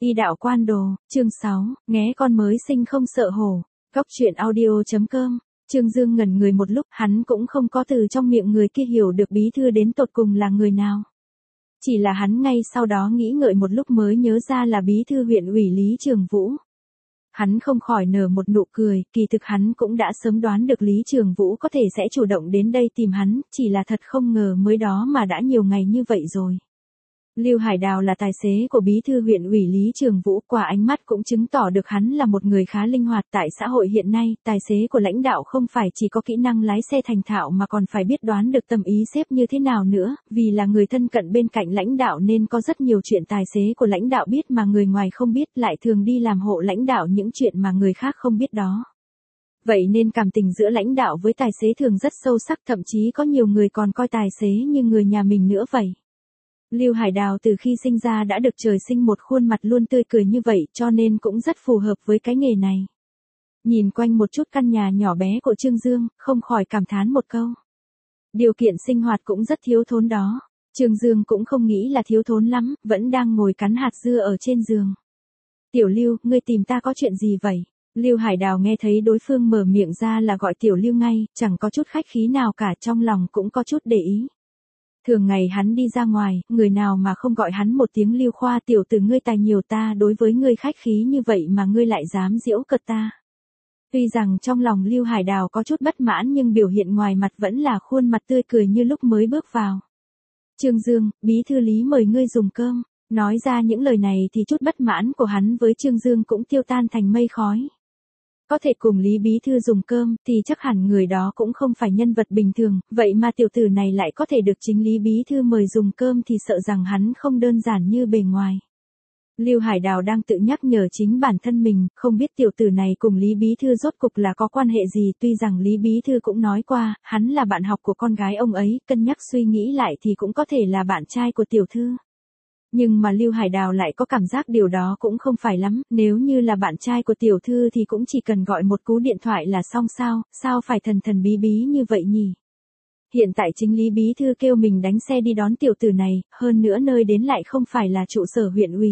Y đạo quan đồ, chương 6, nghé con mới sinh không sợ hổ. Góc truyện audio.com. Trương Dương ngẩn người một lúc, hắn cũng không có từ trong miệng người kia hiểu được bí thư đến tột cùng là người nào. Chỉ là hắn ngay sau đó nghĩ ngợi một lúc mới nhớ ra là bí thư huyện ủy Lý Trường Vũ. Hắn không khỏi nở một nụ cười, kỳ thực hắn cũng đã sớm đoán được Lý Trường Vũ có thể sẽ chủ động đến đây tìm hắn, chỉ là thật không ngờ mới đó mà đã nhiều ngày như vậy rồi. Lưu Hải Đào là tài xế của bí thư huyện ủy Lý Trường Vũ, qua ánh mắt cũng chứng tỏ được hắn là một người khá linh hoạt. Tại xã hội hiện nay, tài xế của lãnh đạo không phải chỉ có kỹ năng lái xe thành thạo mà còn phải biết đoán được tâm ý sếp như thế nào nữa, vì là người thân cận bên cạnh lãnh đạo nên có rất nhiều chuyện tài xế của lãnh đạo biết mà người ngoài không biết, lại thường đi làm hộ lãnh đạo những chuyện mà người khác không biết đó. Vậy nên cảm tình giữa lãnh đạo với tài xế thường rất sâu sắc, thậm chí có nhiều người còn coi tài xế như người nhà mình nữa vậy. Lưu Hải Đào từ khi sinh ra đã được trời sinh một khuôn mặt luôn tươi cười như vậy, cho nên cũng rất phù hợp với cái nghề này. Nhìn quanh một chút căn nhà nhỏ bé của Trương Dương, không khỏi cảm thán một câu. Điều kiện sinh hoạt cũng rất thiếu thốn đó. Trương Dương cũng không nghĩ là thiếu thốn lắm, vẫn đang ngồi cắn hạt dưa ở trên giường. Tiểu Lưu, ngươi tìm ta có chuyện gì vậy? Lưu Hải Đào nghe thấy đối phương mở miệng ra là gọi Tiểu Lưu ngay, chẳng có chút khách khí nào cả, trong lòng cũng có chút để ý. Thường ngày hắn đi ra ngoài, người nào mà không gọi hắn một tiếng Lưu Khoa, tiểu tử ngươi tài nhiều, ta đối với ngươi khách khí như vậy mà ngươi lại dám giễu cợt ta. Tuy rằng trong lòng Lưu Hải Đào có chút bất mãn nhưng biểu hiện ngoài mặt vẫn là khuôn mặt tươi cười như lúc mới bước vào. Trương Dương, bí thư Lý mời ngươi dùng cơm. Nói ra những lời này thì chút bất mãn của hắn với Trương Dương cũng tiêu tan thành mây khói. Có thể cùng Lý bí thư dùng cơm thì chắc hẳn người đó cũng không phải nhân vật bình thường, vậy mà tiểu tử này lại có thể được chính Lý bí thư mời dùng cơm thì sợ rằng hắn không đơn giản như bề ngoài. Lưu Hải Đào đang tự nhắc nhở chính bản thân mình, không biết tiểu tử này cùng Lý bí thư rốt cục là có quan hệ gì, tuy rằng Lý bí thư cũng nói qua, hắn là bạn học của con gái ông ấy, cân nhắc suy nghĩ lại thì cũng có thể là bạn trai của tiểu thư. Nhưng mà Lưu Hải Đào lại có cảm giác điều đó cũng không phải lắm, nếu như là bạn trai của tiểu thư thì cũng chỉ cần gọi một cú điện thoại là xong sao phải thần thần bí bí như vậy nhỉ? Hiện tại chính Lý bí thư kêu mình đánh xe đi đón tiểu tử này, hơn nữa nơi đến lại không phải là trụ sở huyện ủy.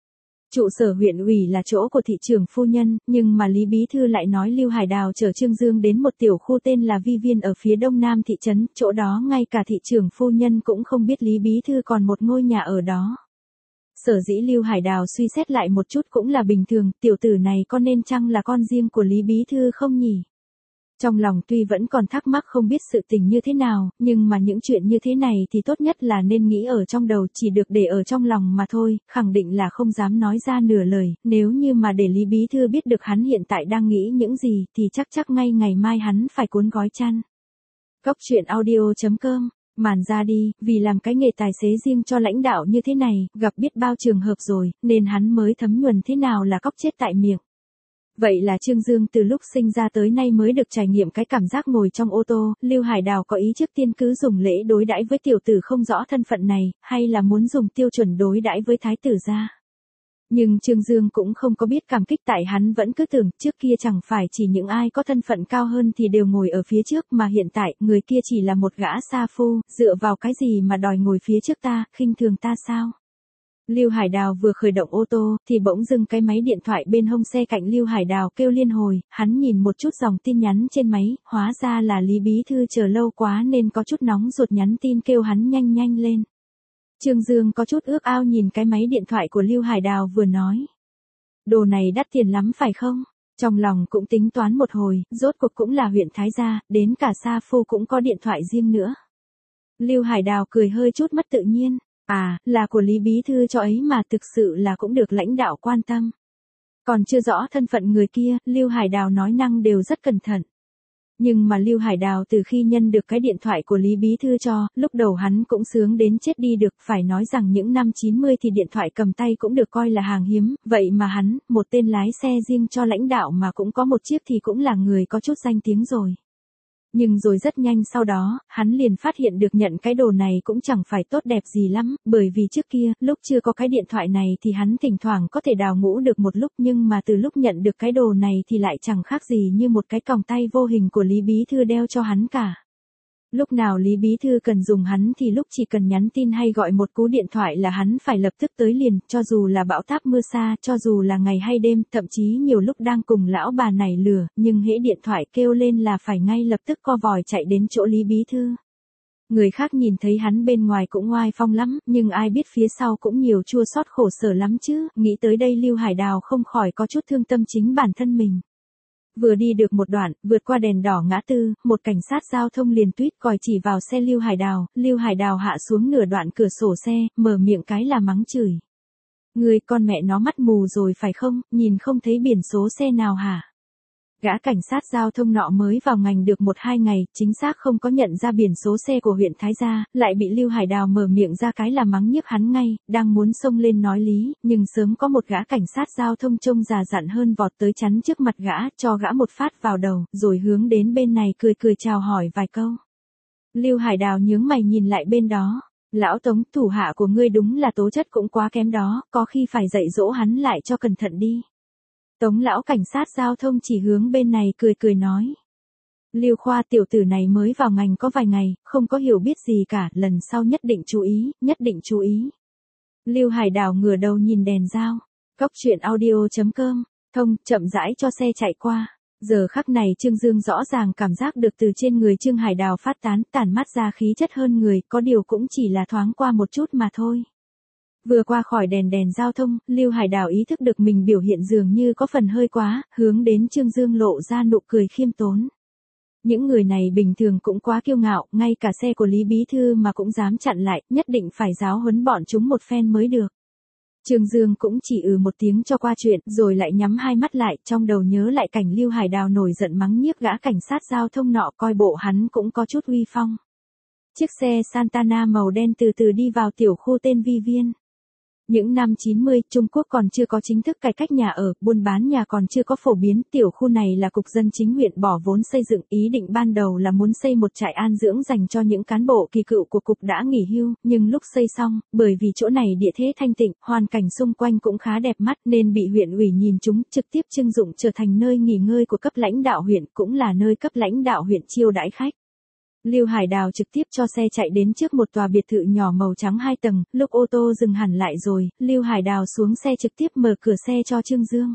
Trụ sở huyện ủy là chỗ của thị trưởng phu nhân, nhưng mà Lý bí thư lại nói Lưu Hải Đào chở Trương Dương đến một tiểu khu tên là Vi Viên ở phía đông nam thị trấn, chỗ đó ngay cả thị trưởng phu nhân cũng không biết Lý bí thư còn một ngôi nhà ở đó. Sở dĩ Lưu Hải Đào suy xét lại một chút cũng là bình thường, tiểu tử này có nên chăng là con riêng của Lý bí thư không nhỉ? Trong lòng tuy vẫn còn thắc mắc không biết sự tình như thế nào, nhưng mà những chuyện như thế này thì tốt nhất là nên nghĩ ở trong đầu, chỉ được để ở trong lòng mà thôi, khẳng định là không dám nói ra nửa lời, nếu như mà để Lý bí thư biết được hắn hiện tại đang nghĩ những gì thì chắc ngay ngày mai hắn phải cuốn gói chăn. Góc truyện audio.com. Màn ra đi, vì làm cái nghề tài xế riêng cho lãnh đạo như thế này, gặp biết bao trường hợp rồi, nên hắn mới thấm nhuần thế nào là cóc chết tại miệng. Vậy là Trương Dương từ lúc sinh ra tới nay mới được trải nghiệm cái cảm giác ngồi trong ô tô. Lưu Hải Đào có ý trước tiên cứ dùng lễ đối đãi với tiểu tử không rõ thân phận này, hay là muốn dùng tiêu chuẩn đối đãi với thái tử gia. Nhưng Trương Dương cũng không có biết cảm kích, tại hắn vẫn cứ tưởng trước kia chẳng phải chỉ những ai có thân phận cao hơn thì đều ngồi ở phía trước, mà hiện tại người kia chỉ là một gã sa phu, dựa vào cái gì mà đòi ngồi phía trước ta, khinh thường ta sao? Lưu Hải Đào vừa khởi động ô tô thì bỗng dưng cái máy điện thoại bên hông xe cạnh Lưu Hải Đào kêu liên hồi, hắn nhìn một chút dòng tin nhắn trên máy, hóa ra là Lý bí thư chờ lâu quá nên có chút nóng ruột nhắn tin kêu hắn nhanh lên. Trương Dương có chút ước ao nhìn cái máy điện thoại của Lưu Hải Đào vừa nói. Đồ này đắt tiền lắm phải không? Trong lòng cũng tính toán một hồi, rốt cuộc cũng là huyện Thái Gia, đến cả sa phu cũng có điện thoại riêng nữa. Lưu Hải Đào cười hơi chút mất tự nhiên. À, là của Lý bí thư cho ấy mà, thực sự là cũng được lãnh đạo quan tâm. Còn chưa rõ thân phận người kia, Lưu Hải Đào nói năng đều rất cẩn thận. Nhưng mà Lưu Hải Đào từ khi nhân được cái điện thoại của Lý bí thư cho, lúc đầu hắn cũng sướng đến chết đi được, phải nói rằng những năm 90 thì điện thoại cầm tay cũng được coi là hàng hiếm, vậy mà hắn, một tên lái xe riêng cho lãnh đạo mà cũng có một chiếc thì cũng là người có chút danh tiếng rồi. Nhưng rồi rất nhanh sau đó, hắn liền phát hiện được nhận cái đồ này cũng chẳng phải tốt đẹp gì lắm, bởi vì trước kia, lúc chưa có cái điện thoại này thì hắn thỉnh thoảng có thể đào ngũ được một lúc, nhưng mà từ lúc nhận được cái đồ này thì lại chẳng khác gì như một cái còng tay vô hình của Lý bí thư đeo cho hắn cả. Lúc nào Lý Bí Thư cần dùng hắn thì lúc chỉ cần nhắn tin hay gọi một cú điện thoại là hắn phải lập tức tới liền, cho dù là bão táp mưa xa, cho dù là ngày hay đêm, thậm chí nhiều lúc đang cùng lão bà nảy lửa, nhưng hễ điện thoại kêu lên là phải ngay lập tức co vòi chạy đến chỗ Lý Bí Thư. Người khác nhìn thấy hắn bên ngoài cũng oai phong lắm, nhưng ai biết phía sau cũng nhiều chua xót khổ sở lắm chứ, nghĩ tới đây Lưu Hải Đào không khỏi có chút thương tâm chính bản thân mình. Vừa đi được một đoạn, vượt qua đèn đỏ ngã tư, một cảnh sát giao thông liền tuýt còi chỉ vào xe Lưu Hải Đào hạ xuống nửa đoạn cửa sổ xe, mở miệng cái là mắng chửi. Người con mẹ nó mắt mù rồi phải không, nhìn không thấy biển số xe nào hả? Gã cảnh sát giao thông nọ mới vào ngành được 1-2 ngày, chính xác không có nhận ra biển số xe của huyện Thái Gia, lại bị Lưu Hải Đào mở miệng ra cái là mắng nhiếc hắn ngay, đang muốn xông lên nói lý, nhưng sớm có một gã cảnh sát giao thông trông già dặn hơn vọt tới chắn trước mặt gã, cho gã một phát vào đầu, rồi hướng đến bên này cười cười chào hỏi vài câu. Lưu Hải Đào nhướng mày nhìn lại bên đó. Lão Tống, thủ hạ của ngươi đúng là tố chất cũng quá kém đó, có khi phải dạy dỗ hắn lại cho cẩn thận đi. Tống lão cảnh sát giao thông chỉ hướng bên này cười cười nói. Lưu Khoa tiểu tử này mới vào ngành có vài ngày, không có hiểu biết gì cả, lần sau nhất định chú ý, nhất định chú ý. Lưu Hải Đào ngửa đầu nhìn đèn dao. Cóc truyện audio.com, thông, chậm rãi cho xe chạy qua. Giờ khắc này Trương Dương rõ ràng cảm giác được từ trên người Trương Hải Đào phát tản mát ra khí chất hơn người, có điều cũng chỉ là thoáng qua một chút mà thôi. Vừa qua khỏi đèn giao thông, Lưu Hải Đào ý thức được mình biểu hiện dường như có phần hơi quá, hướng đến Trương Dương lộ ra nụ cười khiêm tốn. Những người này bình thường cũng quá kiêu ngạo, ngay cả xe của Lý Bí Thư mà cũng dám chặn lại, nhất định phải giáo huấn bọn chúng một phen mới được. Trương Dương cũng chỉ một tiếng cho qua chuyện, rồi lại nhắm hai mắt lại, trong đầu nhớ lại cảnh Lưu Hải Đào nổi giận mắng nhiếc gã cảnh sát giao thông nọ, coi bộ hắn cũng có chút uy phong. Chiếc xe Santana màu đen từ từ đi vào tiểu khu tên Vi Viên. Những năm 90, Trung Quốc còn chưa có chính thức cải cách nhà ở, buôn bán nhà còn chưa có phổ biến, tiểu khu này là cục dân chính huyện bỏ vốn xây dựng, ý định ban đầu là muốn xây một trại an dưỡng dành cho những cán bộ kỳ cựu của cục đã nghỉ hưu, nhưng lúc xây xong, bởi vì chỗ này địa thế thanh tịnh, hoàn cảnh xung quanh cũng khá đẹp mắt nên bị huyện ủy nhìn trúng, trực tiếp trưng dụng trở thành nơi nghỉ ngơi của cấp lãnh đạo huyện, cũng là nơi cấp lãnh đạo huyện chiêu đãi khách. Lưu Hải Đào trực tiếp cho xe chạy đến trước một tòa biệt thự nhỏ màu trắng 2 tầng, lúc ô tô dừng hẳn lại rồi, Lưu Hải Đào xuống xe trực tiếp mở cửa xe cho Trương Dương.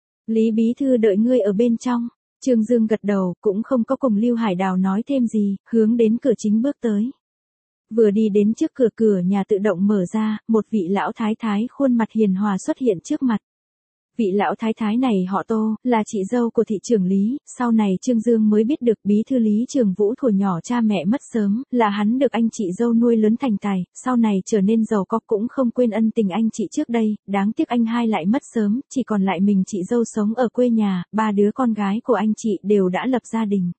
Lý Bí Thư đợi ngươi ở bên trong. Trương Dương gật đầu, cũng không có cùng Lưu Hải Đào nói thêm gì, hướng đến cửa chính bước tới. Vừa đi đến trước cửa nhà tự động mở ra, một vị lão thái thái khuôn mặt hiền hòa xuất hiện trước mặt. Vị lão thái thái này họ Tô, là chị dâu của thị trưởng Lý, sau này Trương Dương mới biết được Bí Thư Lý Trường Vũ thuở nhỏ cha mẹ mất sớm, là hắn được anh chị dâu nuôi lớn thành tài, sau này trở nên giàu có cũng không quên ân tình anh chị trước đây, đáng tiếc anh hai lại mất sớm, chỉ còn lại mình chị dâu sống ở quê nhà, 3 đứa con gái của anh chị đều đã lập gia đình.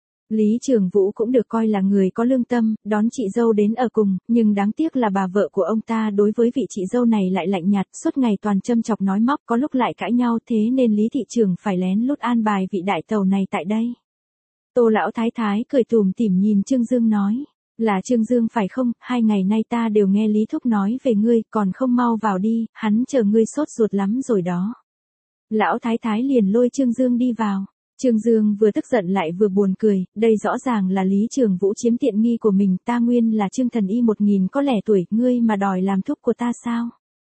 Lý Trường Vũ cũng được coi là người có lương tâm, đón chị dâu đến ở cùng, nhưng đáng tiếc là bà vợ của ông ta đối với vị chị dâu này lại lạnh nhạt, suốt ngày toàn châm chọc nói móc, có lúc lại cãi nhau, thế nên Lý thị trưởng phải lén lút an bài vị đại tàu này tại đây. Tô lão thái thái cười tủm tỉm nhìn Trương Dương nói, là Trương Dương phải không, 2 ngày nay ta đều nghe Lý thúc nói về ngươi, còn không mau vào đi, hắn chờ ngươi sốt ruột lắm rồi đó. Lão thái thái liền lôi Trương Dương đi vào. Trương Dương vừa tức giận lại vừa buồn cười, đây rõ ràng là Lý Trường Vũ chiếm tiện nghi của mình, ta nguyên là Trương Thần Y 1000 có lẻ tuổi, ngươi mà đòi làm thúc của ta sao?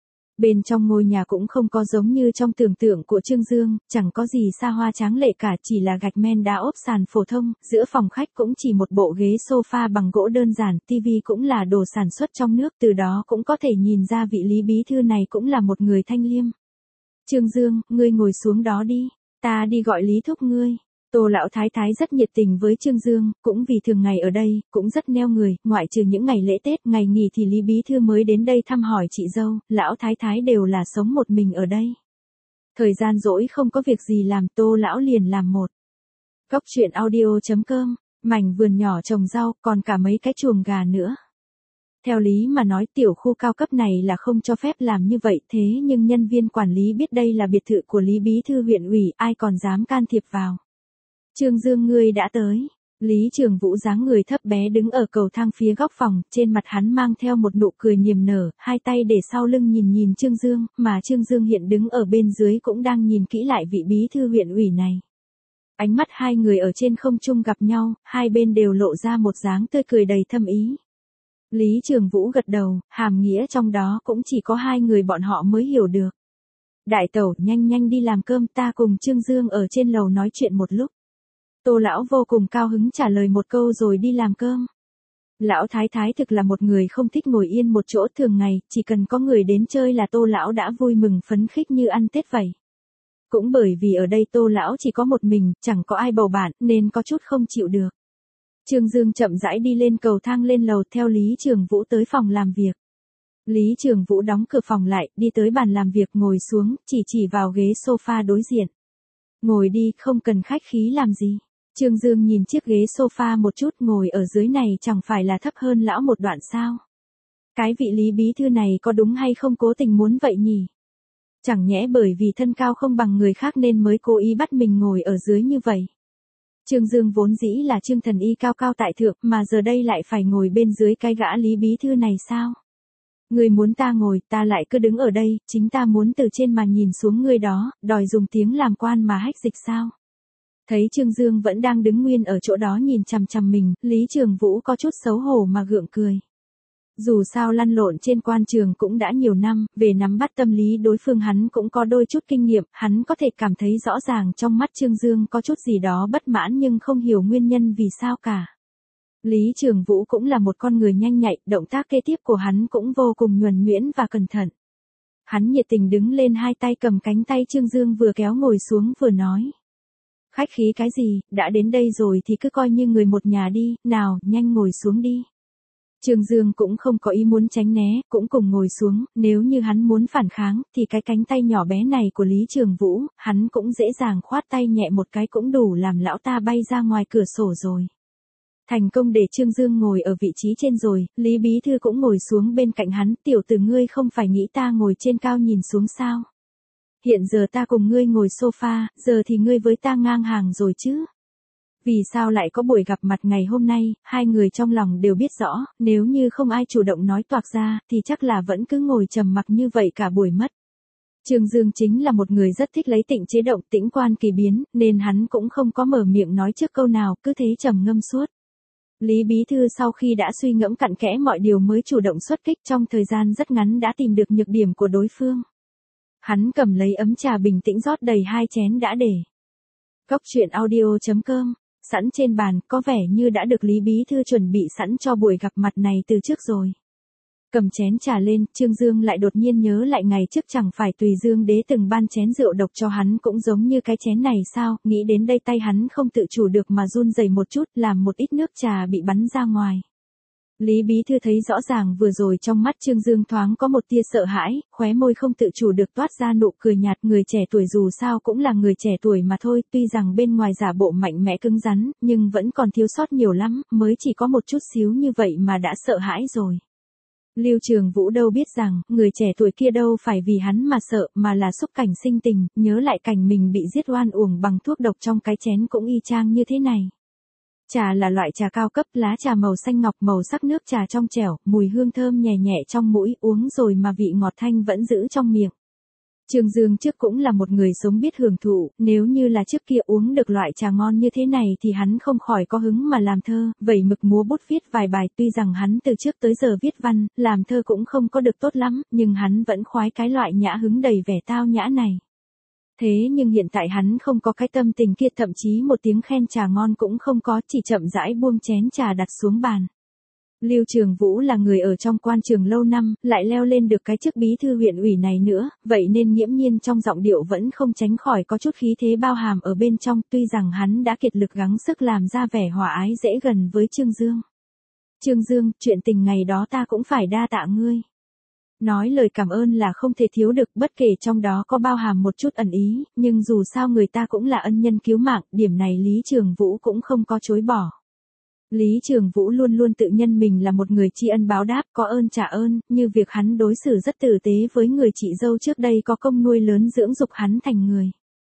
Bên trong ngôi nhà cũng không có giống như trong tưởng tượng của Trương Dương, chẳng có gì xa hoa tráng lệ cả, chỉ là gạch men đá ốp sàn phổ thông, giữa phòng khách cũng chỉ một bộ ghế sofa bằng gỗ đơn giản, tivi cũng là đồ sản xuất trong nước, từ đó cũng có thể nhìn ra vị Lý Bí Thư này cũng là một người thanh liêm. Trương Dương, ngươi ngồi xuống đó đi. Ta đi gọi Lý thúc ngươi. Tô lão thái thái rất nhiệt tình với Trương Dương, cũng vì thường ngày ở đây, cũng rất neo người, ngoại trừ những ngày lễ Tết, ngày nghỉ thì Lý Bí Thư mới đến đây thăm hỏi chị dâu, lão thái thái đều là sống một mình ở đây. Thời gian rỗi không có việc gì làm, Tô lão liền làm một. Cóc truyện audio.com, mảnh vườn nhỏ trồng rau, còn cả mấy cái chuồng gà nữa. Theo lý mà nói tiểu khu cao cấp này là không cho phép làm như vậy, thế nhưng nhân viên quản lý biết đây là biệt thự của Lý Bí Thư huyện ủy, ai còn dám can thiệp vào. Trương Dương ngươi đã tới. Lý Trường Vũ dáng người thấp bé đứng ở cầu thang phía góc phòng, trên mặt hắn mang theo một nụ cười niềm nở, hai tay để sau lưng nhìn Trương Dương, mà Trương Dương hiện đứng ở bên dưới cũng đang nhìn kỹ lại vị Bí Thư huyện ủy này. Ánh mắt hai người ở trên không trung gặp nhau, hai bên đều lộ ra một dáng tươi cười đầy thâm ý. Lý Trường Vũ gật đầu, hàm nghĩa trong đó cũng chỉ có hai người bọn họ mới hiểu được. Đại tẩu, nhanh nhanh đi làm cơm, ta cùng Trương Dương ở trên lầu nói chuyện một lúc. Tô lão vô cùng cao hứng trả lời một câu rồi đi làm cơm. Lão thái thái thực là một người không thích ngồi yên một chỗ, thường ngày, chỉ cần có người đến chơi là Tô lão đã vui mừng phấn khích như ăn Tết vậy. Cũng bởi vì ở đây Tô lão chỉ có một mình, chẳng có ai bầu bạn, nên có chút không chịu được. Trương Dương chậm rãi đi lên cầu thang lên lầu theo Lý Trường Vũ tới phòng làm việc. Lý Trường Vũ đóng cửa phòng lại, đi tới bàn làm việc ngồi xuống, chỉ vào ghế sofa đối diện. Ngồi đi, không cần khách khí làm gì. Trương Dương nhìn chiếc ghế sofa một chút, ngồi ở dưới này chẳng phải là thấp hơn lão một đoạn sao. Cái vị Lý bí thư này có đúng hay không cố tình muốn vậy nhỉ? Chẳng nhẽ bởi vì thân cao không bằng người khác nên mới cố ý bắt mình ngồi ở dưới như vậy. Trương Dương vốn dĩ là Trương Thần Y cao cao tại thượng mà giờ đây lại phải ngồi bên dưới cái gã Lý bí thư này sao? Người muốn ta ngồi, ta lại cứ đứng ở đây, chính ta muốn từ trên mà nhìn xuống người đó, đòi dùng tiếng làm quan mà hách dịch sao? Thấy Trương Dương vẫn đang đứng nguyên ở chỗ đó nhìn chằm chằm mình, Lý Trường Vũ có chút xấu hổ mà gượng cười. Dù sao lăn lộn trên quan trường cũng đã nhiều năm, về nắm bắt tâm lý đối phương hắn cũng có đôi chút kinh nghiệm, hắn có thể cảm thấy rõ ràng trong mắt Trương Dương có chút gì đó bất mãn nhưng không hiểu nguyên nhân vì sao cả. Lý Trường Vũ cũng là một con người nhanh nhạy, động tác kế tiếp của hắn cũng vô cùng nhuần nhuyễn và cẩn thận. Hắn nhiệt tình đứng lên, hai tay cầm cánh tay Trương Dương vừa kéo ngồi xuống vừa nói. Khách khí cái gì, đã đến đây rồi thì cứ coi như người một nhà đi, nào, nhanh ngồi xuống đi. Trương Dương cũng không có ý muốn tránh né, cũng cùng ngồi xuống, nếu như hắn muốn phản kháng, thì cái cánh tay nhỏ bé này của Lý Trường Vũ, hắn cũng dễ dàng khoát tay nhẹ một cái cũng đủ làm lão ta bay ra ngoài cửa sổ rồi. Thành công để Trương Dương ngồi ở vị trí trên rồi, Lý bí thư cũng ngồi xuống bên cạnh hắn, tiểu tử ngươi không phải nghĩ ta ngồi trên cao nhìn xuống sao? Hiện giờ ta cùng ngươi ngồi sofa, giờ thì ngươi với ta ngang hàng rồi chứ? Vì sao lại có buổi gặp mặt ngày hôm nay, hai người trong lòng đều biết rõ, nếu như không ai chủ động nói toạc ra, thì chắc là vẫn cứ ngồi trầm mặc như vậy cả buổi mất. Trương Dương chính là một người rất thích lấy tịnh chế động, tĩnh quan kỳ biến, nên hắn cũng không có mở miệng nói trước câu nào, cứ thế trầm ngâm suốt. Lý bí thư sau khi đã suy ngẫm cặn kẽ mọi điều mới chủ động xuất kích, trong thời gian rất ngắn đã tìm được nhược điểm của đối phương. Hắn cầm lấy ấm trà bình tĩnh rót đầy 2 chén đã để. Góc truyện audio.com, sẵn trên bàn, có vẻ như đã được Lý bí thư chuẩn bị sẵn cho buổi gặp mặt này từ trước rồi. Cầm chén trà lên, Trương Dương lại đột nhiên nhớ lại ngày trước chẳng phải Tùy Dương đế từng ban chén rượu độc cho hắn cũng giống như cái chén này sao, nghĩ đến đây tay hắn không tự chủ được mà run rẩy một chút, làm một ít nước trà bị bắn ra ngoài. Lý bí thư thấy rõ ràng vừa rồi trong mắt Trương Dương thoáng có một tia sợ hãi, khóe môi không tự chủ được toát ra nụ cười nhạt, người trẻ tuổi dù sao cũng là người trẻ tuổi mà thôi, tuy rằng bên ngoài giả bộ mạnh mẽ cứng rắn, nhưng vẫn còn thiếu sót nhiều lắm, mới chỉ có một chút xíu như vậy mà đã sợ hãi rồi. Lưu Trường Vũ đâu biết rằng, người trẻ tuổi kia đâu phải vì hắn mà sợ, mà là xúc cảnh sinh tình, nhớ lại cảnh mình bị giết oan uổng bằng thuốc độc trong cái chén cũng y chang như thế này. Trà là loại trà cao cấp, lá trà màu xanh ngọc, màu sắc nước trà trong trẻo, mùi hương thơm nhẹ nhẹ trong mũi, uống rồi mà vị ngọt thanh vẫn giữ trong miệng. Trương Dương trước cũng là một người sống biết hưởng thụ, nếu như là trước kia uống được loại trà ngon như thế này thì hắn không khỏi có hứng mà làm thơ, vẩy mực múa bút viết vài bài, tuy rằng hắn từ trước tới giờ viết văn, làm thơ cũng không có được tốt lắm, nhưng hắn vẫn khoái cái loại nhã hứng đầy vẻ tao nhã này. Thế nhưng hiện tại hắn không có cái tâm tình kia, thậm chí một tiếng khen trà ngon cũng không có, chỉ chậm rãi buông chén trà đặt xuống bàn. Lưu Trường Vũ là người ở trong quan trường lâu năm, lại leo lên được cái chức bí thư huyện ủy này nữa, vậy nên nghiễm nhiên trong giọng điệu vẫn không tránh khỏi có chút khí thế bao hàm ở bên trong, tuy rằng hắn đã kiệt lực gắng sức làm ra vẻ hòa ái dễ gần với Trương Dương. Trương Dương, chuyện tình ngày đó ta cũng phải đa tạ ngươi. Nói lời cảm ơn là không thể thiếu được, bất kể trong đó có bao hàm một chút ẩn ý, nhưng dù sao người ta cũng là ân nhân cứu mạng, điểm này Lý Trường Vũ cũng không có chối bỏ. Lý Trường Vũ luôn luôn tự nhân mình là một người tri ân báo đáp, có ơn trả ơn, như việc hắn đối xử rất tử tế với người chị dâu trước đây có công nuôi lớn dưỡng dục hắn thành người.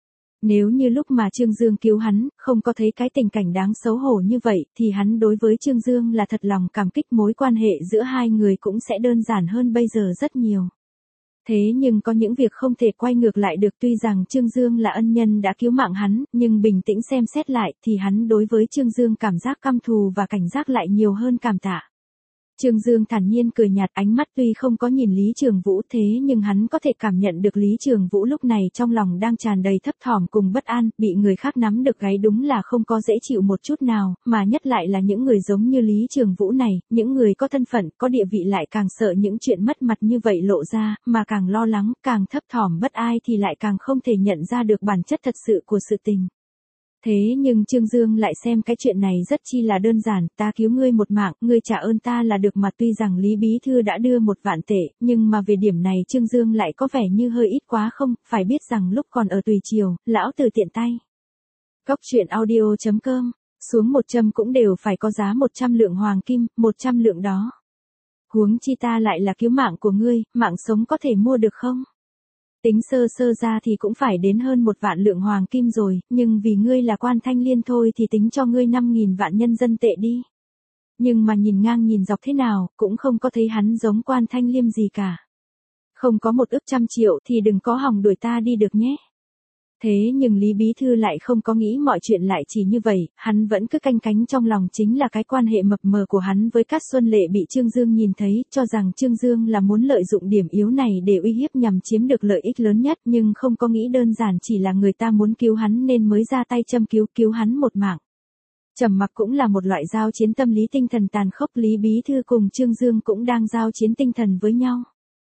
Nếu như lúc mà Trương Dương cứu hắn, không có thấy cái tình cảnh đáng xấu hổ như vậy, thì hắn đối với Trương Dương là thật lòng cảm kích, mối quan hệ giữa hai người cũng sẽ đơn giản hơn bây giờ rất nhiều. Thế nhưng có những việc không thể quay ngược lại được, tuy rằng Trương Dương là ân nhân đã cứu mạng hắn, nhưng bình tĩnh xem xét lại thì hắn đối với Trương Dương cảm giác căm thù và cảnh giác lại nhiều hơn cảm tạ. Trương Dương thản nhiên cười nhạt, ánh mắt tuy không có nhìn Lý Trường Vũ thế nhưng hắn có thể cảm nhận được Lý Trường Vũ lúc này trong lòng đang tràn đầy thấp thỏm cùng bất an, bị người khác nắm được gáy đúng là không có dễ chịu một chút nào, mà nhất lại là những người giống như Lý Trường Vũ này, những người có thân phận, có địa vị lại càng sợ những chuyện mất mặt như vậy lộ ra, mà càng lo lắng, càng thấp thỏm bất ai thì lại càng không thể nhận ra được bản chất thật sự của sự tình. Thế nhưng Trương Dương lại xem cái chuyện này rất chi là đơn giản, ta cứu ngươi một mạng, ngươi trả ơn ta là được, mà tuy rằng Lý Bí Thư đã đưa 1 vạn tệ, nhưng mà về điểm này Trương Dương lại có vẻ như hơi ít quá không, phải biết rằng lúc còn ở Tùy Triều, lão từ tiện tay. Cóc truyện audio.com, xuống 100 cũng đều phải có giá 100 lượng hoàng kim, 100 lượng đó. Huống chi ta lại là cứu mạng của ngươi, mạng sống có thể mua được không? Tính sơ sơ ra thì cũng phải đến hơn 1 vạn lượng hoàng kim rồi, nhưng vì ngươi là Quan Thanh Liên thôi thì tính cho ngươi 5.000 vạn nhân dân tệ đi. Nhưng mà nhìn ngang nhìn dọc thế nào, cũng không có thấy hắn giống Quan Thanh Liêm gì cả. Không có 100 triệu thì đừng có hòng đuổi ta đi được nhé. Thế nhưng Lý Bí Thư lại không có nghĩ mọi chuyện lại chỉ như vậy, hắn vẫn cứ canh cánh trong lòng chính là cái quan hệ mập mờ của hắn với Cát Xuân Lệ bị Trương Dương nhìn thấy, cho rằng Trương Dương là muốn lợi dụng điểm yếu này để uy hiếp nhằm chiếm được lợi ích lớn nhất, nhưng không có nghĩ đơn giản chỉ là người ta muốn cứu hắn nên mới ra tay châm cứu hắn một mạng. Trầm mặc cũng là một loại giao chiến tâm lý tinh thần tàn khốc, Lý Bí Thư cùng Trương Dương cũng đang giao chiến tinh thần với nhau.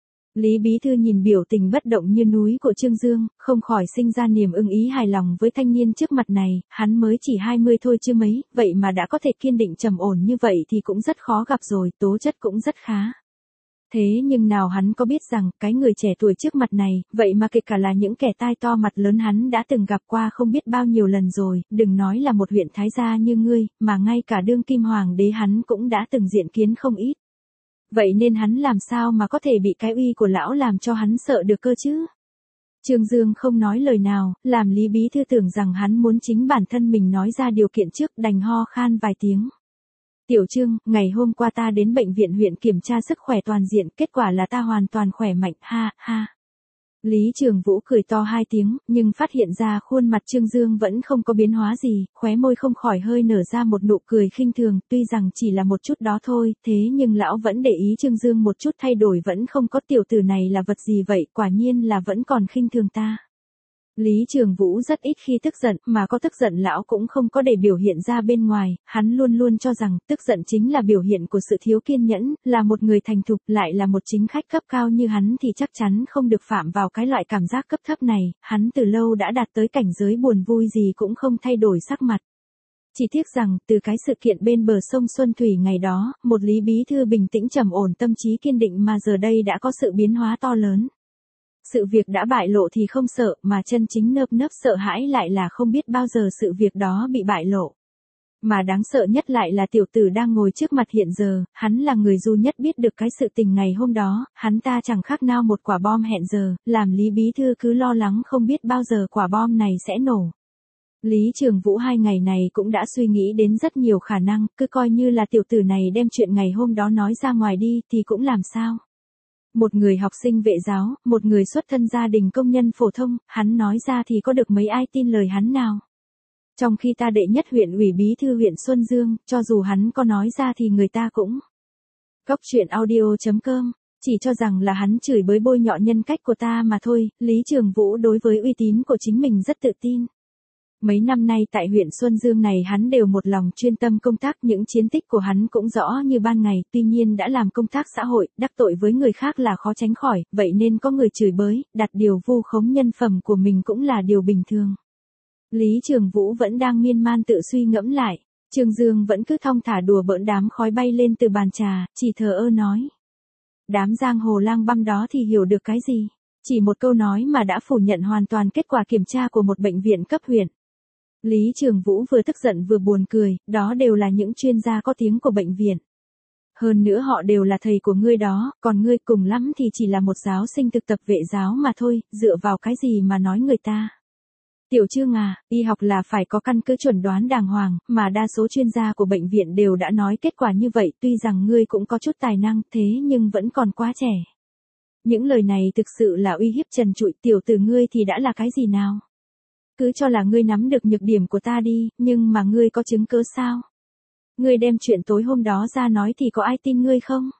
Lý Bí Thư nhìn biểu tình bất động như núi của Trương Dương, không khỏi sinh ra niềm ưng ý hài lòng với thanh niên trước mặt này, hắn mới chỉ 20 thôi chứ mấy, vậy mà đã có thể kiên định trầm ổn như vậy thì cũng rất khó gặp rồi, tố chất cũng rất khá. Thế nhưng nào hắn có biết rằng, cái người trẻ tuổi trước mặt này, vậy mà kể cả là những kẻ tai to mặt lớn hắn đã từng gặp qua không biết bao nhiêu lần rồi, đừng nói là một huyện thái gia như ngươi, mà ngay cả đương kim hoàng đế hắn cũng đã từng diện kiến không ít. Vậy nên hắn làm sao mà có thể bị cái uy của lão làm cho hắn sợ được cơ chứ? Trương Dương không nói lời nào, làm Lý Bí Thư tưởng rằng hắn muốn chính bản thân mình nói ra điều kiện trước, đành ho khan vài tiếng. Tiểu Trương, ngày hôm qua ta đến bệnh viện huyện kiểm tra sức khỏe toàn diện, kết quả là ta hoàn toàn khỏe mạnh, ha ha. Lý Trường Vũ cười to 2 tiếng, nhưng phát hiện ra khuôn mặt Trương Dương vẫn không có biến hóa gì, khóe môi không khỏi hơi nở ra một nụ cười khinh thường, tuy rằng chỉ là một chút đó thôi, thế nhưng lão vẫn để ý Trương Dương một chút thay đổi, vẫn không có, tiểu tử này là vật gì vậy, quả nhiên là vẫn còn khinh thường ta. Lý Trường Vũ rất ít khi tức giận, mà có tức giận lão cũng không có để biểu hiện ra bên ngoài, hắn luôn luôn cho rằng tức giận chính là biểu hiện của sự thiếu kiên nhẫn, là một người thành thục, lại là một chính khách cấp cao như hắn thì chắc chắn không được phạm vào cái loại cảm giác cấp thấp này, hắn từ lâu đã đạt tới cảnh giới buồn vui gì cũng không thay đổi sắc mặt. Chỉ tiếc rằng, từ cái sự kiện bên bờ sông Xuân Thủy ngày đó, một Lý Bí Thư bình tĩnh trầm ổn tâm trí kiên định mà giờ đây đã có sự biến hóa to lớn. Sự việc đã bại lộ thì không sợ, mà chân chính nơm nớp sợ hãi lại là không biết bao giờ sự việc đó bị bại lộ. Mà đáng sợ nhất lại là tiểu tử đang ngồi trước mặt hiện giờ, hắn là người duy nhất biết được cái sự tình ngày hôm đó, hắn ta chẳng khác nào một quả bom hẹn giờ, làm Lý Bí Thư cứ lo lắng không biết bao giờ quả bom này sẽ nổ. Lý Trường Vũ 2 ngày này cũng đã suy nghĩ đến rất nhiều khả năng, cứ coi như là tiểu tử này đem chuyện ngày hôm đó nói ra ngoài đi thì cũng làm sao. Một người học sinh vệ giáo, một người xuất thân gia đình công nhân phổ thông, hắn nói ra thì có được mấy ai tin lời hắn nào. Trong khi ta đệ nhất huyện ủy bí thư huyện Xuân Dương, cho dù hắn có nói ra thì người ta cũng. Cóc truyện audio.com, chỉ cho rằng là hắn chửi bới bôi nhọ nhân cách của ta mà thôi, Lý Trường Vũ đối với uy tín của chính mình rất tự tin. Mấy năm nay tại huyện Xuân Dương này hắn đều một lòng chuyên tâm công tác, những chiến tích của hắn cũng rõ như ban ngày, tuy nhiên đã làm công tác xã hội, đắc tội với người khác là khó tránh khỏi, vậy nên có người chửi bới, đặt điều vu khống nhân phẩm của mình cũng là điều bình thường. Lý Trường Vũ vẫn đang miên man tự suy ngẫm lại, Trương Dương vẫn cứ thong thả đùa bỡn đám khói bay lên từ bàn trà, chỉ thờ ơ nói. Đám giang hồ lang băm đó thì hiểu được cái gì? Chỉ một câu nói mà đã phủ nhận hoàn toàn kết quả kiểm tra của một bệnh viện cấp huyện. Lý Trường Vũ vừa tức giận vừa buồn cười, đó đều là những chuyên gia có tiếng của bệnh viện. Hơn nữa họ đều là thầy của ngươi đó, còn ngươi cùng lắm thì chỉ là một giáo sinh thực tập vệ giáo mà thôi, dựa vào cái gì mà nói người ta. Tiểu Trương à, y học là phải có căn cứ chuẩn đoán đàng hoàng, mà đa số chuyên gia của bệnh viện đều đã nói kết quả như vậy, tuy rằng ngươi cũng có chút tài năng thế nhưng vẫn còn quá trẻ. Những lời này thực sự là uy hiếp trần trụi, tiểu tử ngươi thì đã là cái gì nào? Cứ cho là ngươi nắm được nhược điểm của ta đi, nhưng mà ngươi có chứng cứ sao? Ngươi đem chuyện tối hôm đó ra nói thì có ai tin ngươi không?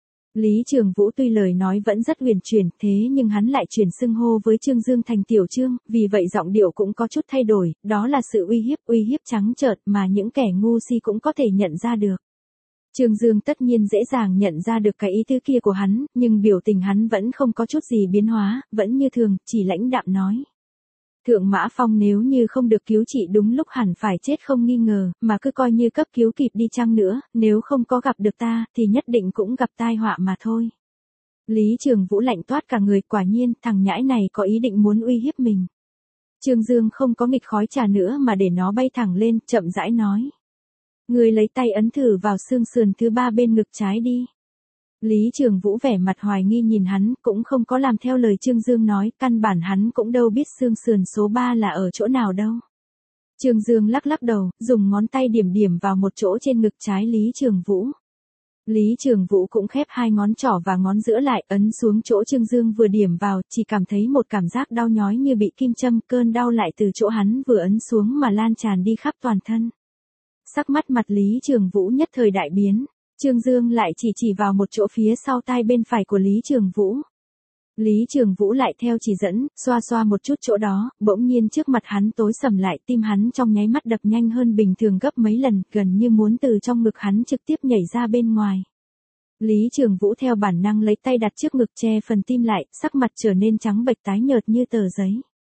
Lý Trường Vũ tuy lời nói vẫn rất huyền chuyển, thế nhưng hắn lại chuyển xưng hô với Trương Dương thành tiểu Trương, vì vậy giọng điệu cũng có chút thay đổi, đó là sự uy hiếp trắng trợn mà những kẻ ngu si cũng có thể nhận ra được. Trương Dương tất nhiên dễ dàng nhận ra được cái ý tứ kia của hắn, nhưng biểu tình hắn vẫn không có chút gì biến hóa, vẫn như thường, chỉ lãnh đạm nói. Thượng Mã Phong nếu như không được cứu trị đúng lúc hẳn phải chết không nghi ngờ, mà cứ coi như cấp cứu kịp đi chăng nữa, nếu không có gặp được ta, thì nhất định cũng gặp tai họa mà thôi. Lý Trường Vũ lạnh toát cả người, quả nhiên, thằng nhãi này có ý định muốn uy hiếp mình. Trương Dương không có nghịch khói trà nữa mà để nó bay thẳng lên, chậm rãi nói. Người lấy tay ấn thử vào xương sườn thứ 3 bên ngực trái đi. Lý Trường Vũ vẻ mặt hoài nghi nhìn hắn, cũng không có làm theo lời Trương Dương nói, căn bản hắn cũng đâu biết xương sườn số 3 là ở chỗ nào đâu. Trương Dương lắc lắc đầu, dùng ngón tay điểm vào một chỗ trên ngực trái Lý Trường Vũ. Lý Trường Vũ cũng khép hai ngón trỏ và ngón giữa lại, ấn xuống chỗ Trương Dương vừa điểm vào, chỉ cảm thấy một cảm giác đau nhói như bị kim châm, cơn đau lại từ chỗ hắn vừa ấn xuống mà lan tràn đi khắp toàn thân. Sắc mắt mặt Lý Trường Vũ nhất thời đại biến. Trương Dương lại chỉ vào một chỗ phía sau tai bên phải của Lý Trường Vũ. Lý Trường Vũ lại theo chỉ dẫn, xoa một chút chỗ đó, bỗng nhiên trước mặt hắn tối sầm lại, tim hắn trong nháy mắt đập nhanh hơn bình thường gấp mấy lần, gần như muốn từ trong ngực hắn trực tiếp nhảy ra bên ngoài. Lý Trường Vũ theo bản năng lấy tay đặt trước ngực che phần tim lại, sắc mặt trở nên trắng bệch tái nhợt như tờ giấy.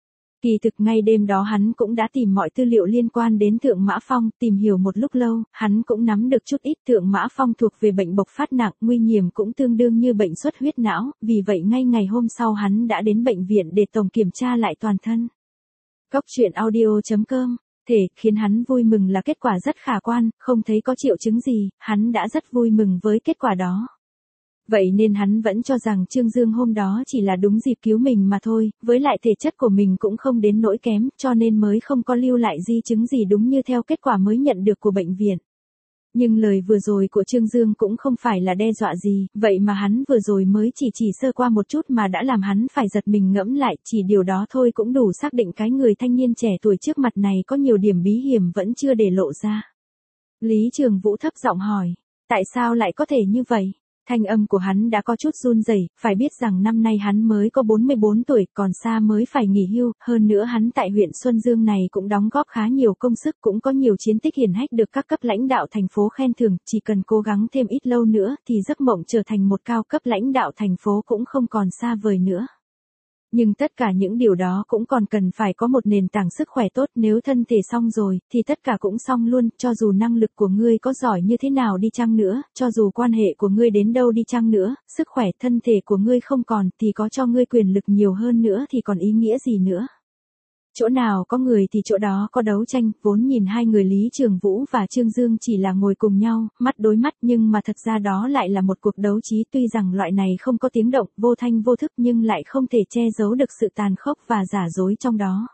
Kỳ thực ngay đêm đó hắn cũng đã tìm mọi tư liệu liên quan đến Thượng Mã Phong, tìm hiểu một lúc lâu, hắn cũng nắm được chút ít. Thượng Mã Phong thuộc về bệnh bộc phát nặng, nguy hiểm cũng tương đương như bệnh xuất huyết não, vì vậy ngay ngày hôm sau hắn đã đến bệnh viện để tổng kiểm tra lại toàn thân. Góc truyện audio.com, thể khiến hắn vui mừng là kết quả rất khả quan, không thấy có triệu chứng gì, hắn đã rất vui mừng với kết quả đó. Vậy nên hắn vẫn cho rằng Trương Dương hôm đó chỉ là đúng dịp cứu mình mà thôi, với lại thể chất của mình cũng không đến nỗi kém, cho nên mới không có lưu lại di chứng gì đúng như theo kết quả mới nhận được của bệnh viện. Nhưng lời vừa rồi của Trương Dương cũng không phải là đe dọa gì, vậy mà hắn vừa rồi mới chỉ sơ qua một chút mà đã làm hắn phải giật mình ngẫm lại, chỉ điều đó thôi cũng đủ xác định cái người thanh niên trẻ tuổi trước mặt này có nhiều điểm bí hiểm vẫn chưa để lộ ra. Lý Trường Vũ thấp giọng hỏi, tại sao lại có thể như vậy? Thanh âm của hắn đã có chút run rẩy, phải biết rằng năm nay hắn mới có 44 tuổi, còn xa mới phải nghỉ hưu, hơn nữa hắn tại huyện Xuân Dương này cũng đóng góp khá nhiều công sức, cũng có nhiều chiến tích hiển hách được các cấp lãnh đạo thành phố khen thưởng, chỉ cần cố gắng thêm ít lâu nữa thì giấc mộng trở thành một cao cấp lãnh đạo thành phố cũng không còn xa vời nữa. Nhưng tất cả những điều đó cũng còn cần phải có một nền tảng sức khỏe tốt, nếu thân thể xong rồi, thì tất cả cũng xong luôn, cho dù năng lực của ngươi có giỏi như thế nào đi chăng nữa, cho dù quan hệ của ngươi đến đâu đi chăng nữa, sức khỏe thân thể của ngươi không còn, thì có cho ngươi quyền lực nhiều hơn nữa thì còn ý nghĩa gì nữa. Chỗ nào có người thì chỗ đó có đấu tranh, vốn nhìn hai người Lý Trường Vũ và Trương Dương chỉ là ngồi cùng nhau, mắt đối mắt, nhưng mà thật ra đó lại là một cuộc đấu trí, tuy rằng loại này không có tiếng động, vô thanh vô thức nhưng lại không thể che giấu được sự tàn khốc và giả dối trong đó.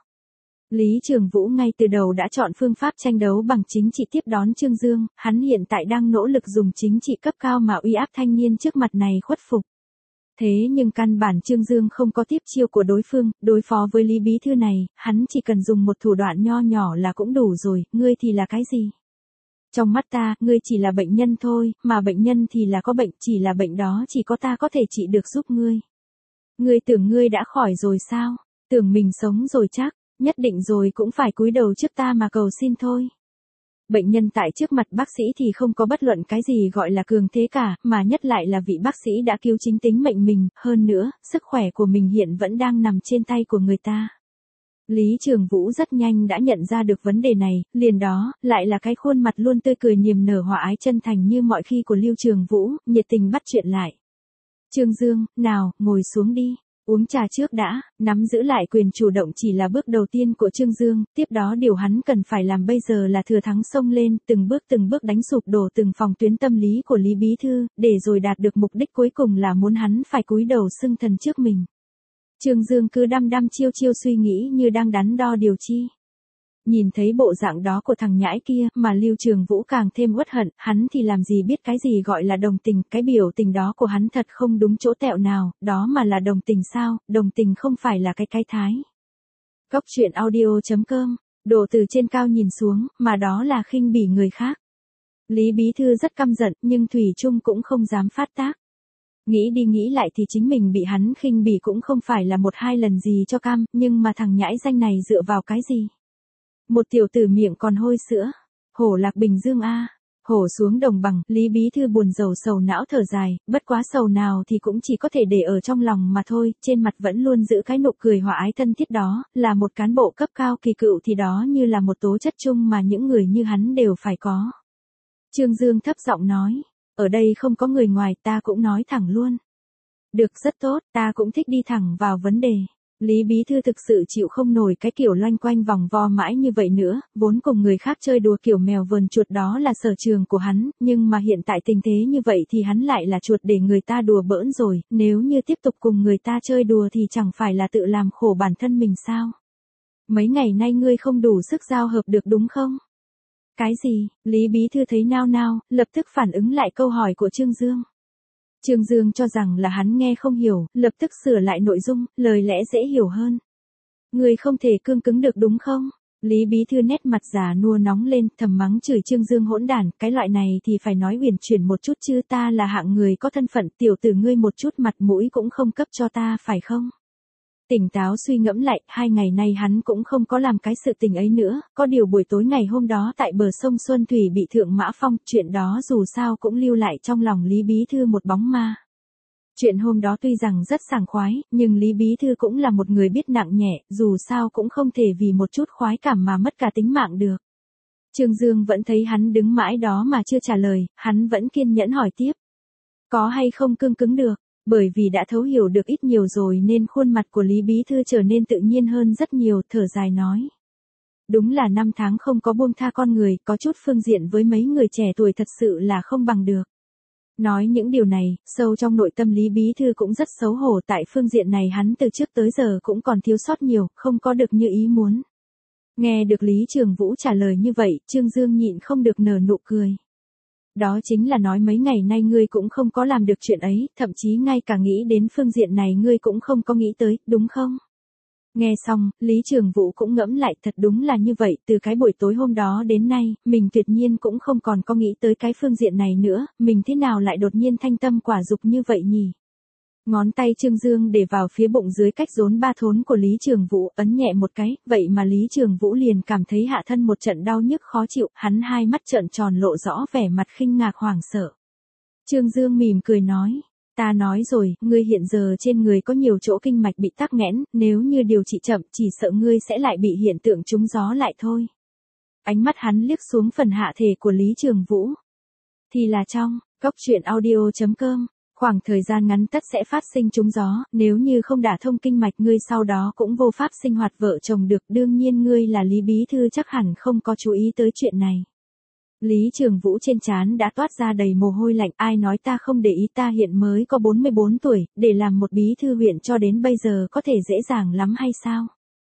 Lý Trường Vũ ngay từ đầu đã chọn phương pháp tranh đấu bằng chính trị tiếp đón Trương Dương, hắn hiện tại đang nỗ lực dùng chính trị cấp cao mà uy áp thanh niên trước mặt này khuất phục. Thế nhưng căn bản Trương Dương không có tiếp chiêu của đối phương, đối phó với Lý Bí Thư này, hắn chỉ cần dùng một thủ đoạn nho nhỏ là cũng đủ rồi, ngươi thì là cái gì? Trong mắt ta, ngươi chỉ là bệnh nhân thôi, mà bệnh nhân thì là có bệnh, chỉ là bệnh đó chỉ có ta có thể trị được giúp ngươi. Ngươi tưởng ngươi đã khỏi rồi sao? Tưởng mình sống rồi chắc, nhất định rồi cũng phải cúi đầu trước ta mà cầu xin thôi. Bệnh nhân tại trước mặt bác sĩ thì không có bất luận cái gì gọi là cường thế cả, mà nhất lại là vị bác sĩ đã cứu chính tính mệnh mình, hơn nữa, sức khỏe của mình hiện vẫn đang nằm trên tay của người ta. Lý Trường Vũ rất nhanh đã nhận ra được vấn đề này, liền đó, lại là cái khuôn mặt luôn tươi cười niềm nở hòa ái chân thành như mọi khi của Lưu Trường Vũ, nhiệt tình bắt chuyện lại. Trương Dương, nào, ngồi xuống đi. Uống trà trước đã, nắm giữ lại quyền chủ động chỉ là bước đầu tiên của Trương Dương, tiếp đó điều hắn cần phải làm bây giờ là thừa thắng xông lên, từng bước đánh sụp đổ từng phòng tuyến tâm lý của Lý Bí Thư, để rồi đạt được mục đích cuối cùng là muốn hắn phải cúi đầu xưng thần trước mình. Trương Dương cứ đăm đăm chiêu suy nghĩ như đang đắn đo điều chi. Nhìn thấy bộ dạng đó của thằng nhãi kia mà Lưu Trường Vũ càng thêm uất hận, hắn thì làm gì biết cái gì gọi là đồng tình, cái biểu tình đó của hắn thật không đúng chỗ tẹo nào, đó mà là đồng tình sao, đồng tình không phải là cái thái. Góc truyện audio.com, đổ từ trên cao nhìn xuống, mà đó là khinh bỉ người khác. Lý Bí Thư rất căm giận, nhưng Thủy Chung cũng không dám phát tác. Nghĩ đi nghĩ lại thì chính mình bị hắn khinh bỉ cũng không phải là một hai lần gì cho cam, nhưng mà thằng nhãi danh này dựa vào cái gì? Một tiểu tử miệng còn hôi sữa. Hổ lạc Bình Dương a, hổ xuống đồng bằng, Lý Bí Thư buồn rầu sầu não thở dài, bất quá sầu nào thì cũng chỉ có thể để ở trong lòng mà thôi, trên mặt vẫn luôn giữ cái nụ cười hòa ái thân thiết đó, là một cán bộ cấp cao kỳ cựu thì đó như là một tố chất chung mà những người như hắn đều phải có. Trương Dương thấp giọng nói, ở đây không có người ngoài, ta cũng nói thẳng luôn. Được, rất tốt, ta cũng thích đi thẳng vào vấn đề. Lý Bí Thư thực sự chịu không nổi cái kiểu loanh quanh vòng vo mãi như vậy nữa, vốn cùng người khác chơi đùa kiểu mèo vờn chuột đó là sở trường của hắn, nhưng mà hiện tại tình thế như vậy thì hắn lại là chuột để người ta đùa bỡn rồi, nếu như tiếp tục cùng người ta chơi đùa thì chẳng phải là tự làm khổ bản thân mình sao? Mấy ngày nay ngươi không đủ sức giao hợp được đúng không? Cái gì? Lý Bí Thư thấy nao nao, lập tức phản ứng lại câu hỏi của Trương Dương. Trương Dương cho rằng là hắn nghe không hiểu, lập tức sửa lại nội dung, lời lẽ dễ hiểu hơn. Người không thể cương cứng được đúng không? Lý Bí Thư nét mặt già nua nóng lên, thầm mắng chửi Trương Dương hỗn đản, cái loại này thì phải nói uyển chuyển một chút chứ, ta là hạng người có thân phận, tiểu tử ngươi một chút mặt mũi cũng không cấp cho ta phải không? Tỉnh táo suy ngẫm lại, 2 ngày nay hắn cũng không có làm cái sự tình ấy nữa, có điều buổi tối ngày hôm đó tại bờ sông Xuân Thủy bị Thượng Mã Phong, chuyện đó dù sao cũng lưu lại trong lòng Lý Bí Thư một bóng ma. Chuyện hôm đó tuy rằng rất sảng khoái, nhưng Lý Bí Thư cũng là một người biết nặng nhẹ, dù sao cũng không thể vì một chút khoái cảm mà mất cả tính mạng được. Trương Dương vẫn thấy hắn đứng mãi đó mà chưa trả lời, hắn vẫn kiên nhẫn hỏi tiếp. Có hay không cương cứng được? Bởi vì đã thấu hiểu được ít nhiều rồi nên khuôn mặt của Lý Bí Thư trở nên tự nhiên hơn rất nhiều, thở dài nói. Đúng là 5 tháng không có buông tha con người, có chút phương diện với mấy người trẻ tuổi thật sự là không bằng được. Nói những điều này, sâu trong nội tâm Lý Bí Thư cũng rất xấu hổ, tại phương diện này hắn từ trước tới giờ cũng còn thiếu sót nhiều, không có được như ý muốn. Nghe được Lý Trường Vũ trả lời như vậy, Trương Dương nhịn không được nở nụ cười. Đó chính là nói mấy ngày nay ngươi cũng không có làm được chuyện ấy, thậm chí ngay cả nghĩ đến phương diện này ngươi cũng không có nghĩ tới, đúng không? Nghe xong, Lý Trường Vũ cũng ngẫm lại, thật đúng là như vậy, từ cái buổi tối hôm đó đến nay, mình tuyệt nhiên cũng không còn có nghĩ tới cái phương diện này nữa, mình thế nào lại đột nhiên thanh tâm quả dục như vậy nhỉ? Ngón tay Trương Dương để vào phía bụng dưới cách rốn 3 thốn của Lý Trường Vũ, ấn nhẹ một cái, vậy mà Lý Trường Vũ liền cảm thấy hạ thân một trận đau nhức khó chịu, hắn hai mắt trợn tròn lộ rõ vẻ mặt khinh ngạc hoảng sợ. Trương Dương mỉm cười nói, ta nói rồi, ngươi hiện giờ trên người có nhiều chỗ kinh mạch bị tắc nghẽn, nếu như điều trị chậm chỉ sợ ngươi sẽ lại bị hiện tượng trúng gió lại thôi. Ánh mắt hắn liếc xuống phần hạ thể của Lý Trường Vũ. Thì là trong, góc truyện audio.com. Khoảng thời gian ngắn tất sẽ phát sinh trúng gió, nếu như không đả thông kinh mạch ngươi sau đó cũng vô pháp sinh hoạt vợ chồng được, đương nhiên ngươi là Lý Bí Thư chắc hẳn không có chú ý tới chuyện này. Lý Trường Vũ trên trán đã toát ra đầy mồ hôi lạnh, ai nói ta không để ý, ta hiện mới có 44 tuổi, để làm một bí thư huyện cho đến bây giờ có thể dễ dàng lắm hay sao?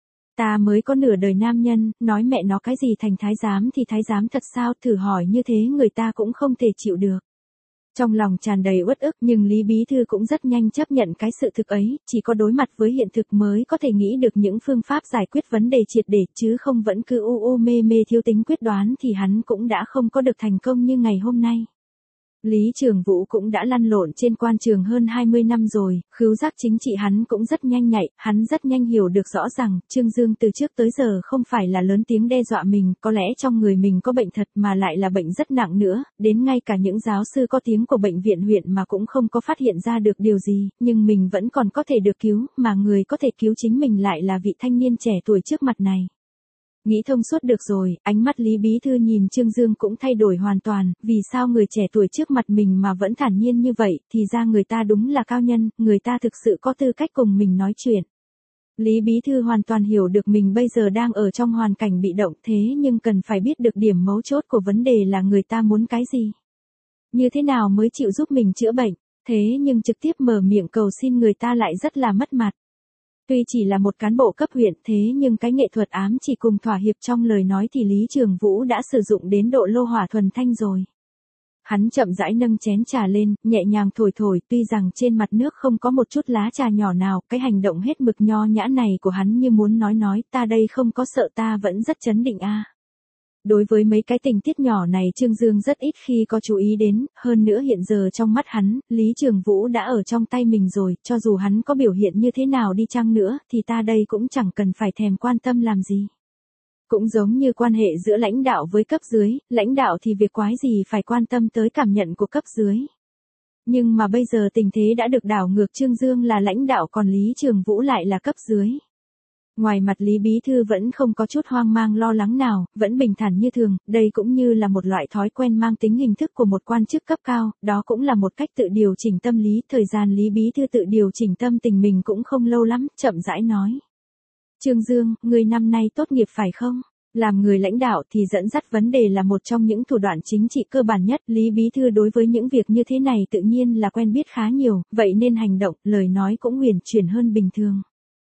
Ta mới có nửa đời nam nhân, nói mẹ nó cái gì thành thái giám thì thái giám thật sao, thử hỏi như thế người ta cũng không thể chịu được. Trong lòng tràn đầy uất ức nhưng Lý Bí Thư cũng rất nhanh chấp nhận cái sự thực ấy, chỉ có đối mặt với hiện thực mới có thể nghĩ được những phương pháp giải quyết vấn đề triệt để chứ không vẫn cứ mê mê thiếu tính quyết đoán thì hắn cũng đã không có được thành công như ngày hôm nay. Lý Trường Vũ cũng đã lăn lộn trên quan trường hơn 20 năm rồi, khứu giác chính trị hắn cũng rất nhanh nhạy, hắn rất nhanh hiểu được rõ rằng, Trương Dương từ trước tới giờ không phải là lớn tiếng đe dọa mình, có lẽ trong người mình có bệnh thật mà lại là bệnh rất nặng nữa, đến ngay cả những giáo sư có tiếng của bệnh viện huyện mà cũng không có phát hiện ra được điều gì, nhưng mình vẫn còn có thể được cứu, mà người có thể cứu chính mình lại là vị thanh niên trẻ tuổi trước mặt này. Nghĩ thông suốt được rồi, ánh mắt Lý Bí Thư nhìn Trương Dương cũng thay đổi hoàn toàn, vì sao người trẻ tuổi trước mặt mình mà vẫn thản nhiên như vậy, thì ra người ta đúng là cao nhân, người ta thực sự có tư cách cùng mình nói chuyện. Lý Bí Thư hoàn toàn hiểu được mình bây giờ đang ở trong hoàn cảnh bị động thế nhưng cần phải biết được điểm mấu chốt của vấn đề là người ta muốn cái gì. Như thế nào mới chịu giúp mình chữa bệnh, thế nhưng trực tiếp mở miệng cầu xin người ta lại rất là mất mặt. Tuy chỉ là một cán bộ cấp huyện thế nhưng cái nghệ thuật ám chỉ cùng thỏa hiệp trong lời nói thì Lý Trường Vũ đã sử dụng đến độ lô hỏa thuần thanh rồi. Hắn chậm rãi nâng chén trà lên, nhẹ nhàng thổi thổi, tuy rằng trên mặt nước không có một chút lá trà nhỏ nào, cái hành động hết mực nho nhã này của hắn như muốn nói ta đây không có sợ, ta vẫn rất trấn định a. Đối với mấy cái tình tiết nhỏ này Trương Dương rất ít khi có chú ý đến, hơn nữa hiện giờ trong mắt hắn, Lý Trường Vũ đã ở trong tay mình rồi, cho dù hắn có biểu hiện như thế nào đi chăng nữa, thì ta đây cũng chẳng cần phải thèm quan tâm làm gì. Cũng giống như quan hệ giữa lãnh đạo với cấp dưới, lãnh đạo thì việc quái gì phải quan tâm tới cảm nhận của cấp dưới. Nhưng mà bây giờ tình thế đã được đảo ngược, Trương Dương là lãnh đạo còn Lý Trường Vũ lại là cấp dưới. Ngoài mặt Lý Bí Thư vẫn không có chút hoang mang lo lắng nào, vẫn bình thản như thường, đây cũng như là một loại thói quen mang tính hình thức của một quan chức cấp cao, đó cũng là một cách tự điều chỉnh tâm lý, thời gian Lý Bí Thư tự điều chỉnh tâm tình mình cũng không lâu lắm, chậm rãi nói. Trương Dương, người năm nay tốt nghiệp phải không? Làm người lãnh đạo thì dẫn dắt vấn đề là một trong những thủ đoạn chính trị cơ bản nhất, Lý Bí Thư đối với những việc như thế này tự nhiên là quen biết khá nhiều, vậy nên hành động, lời nói cũng huyền chuyển hơn bình thường.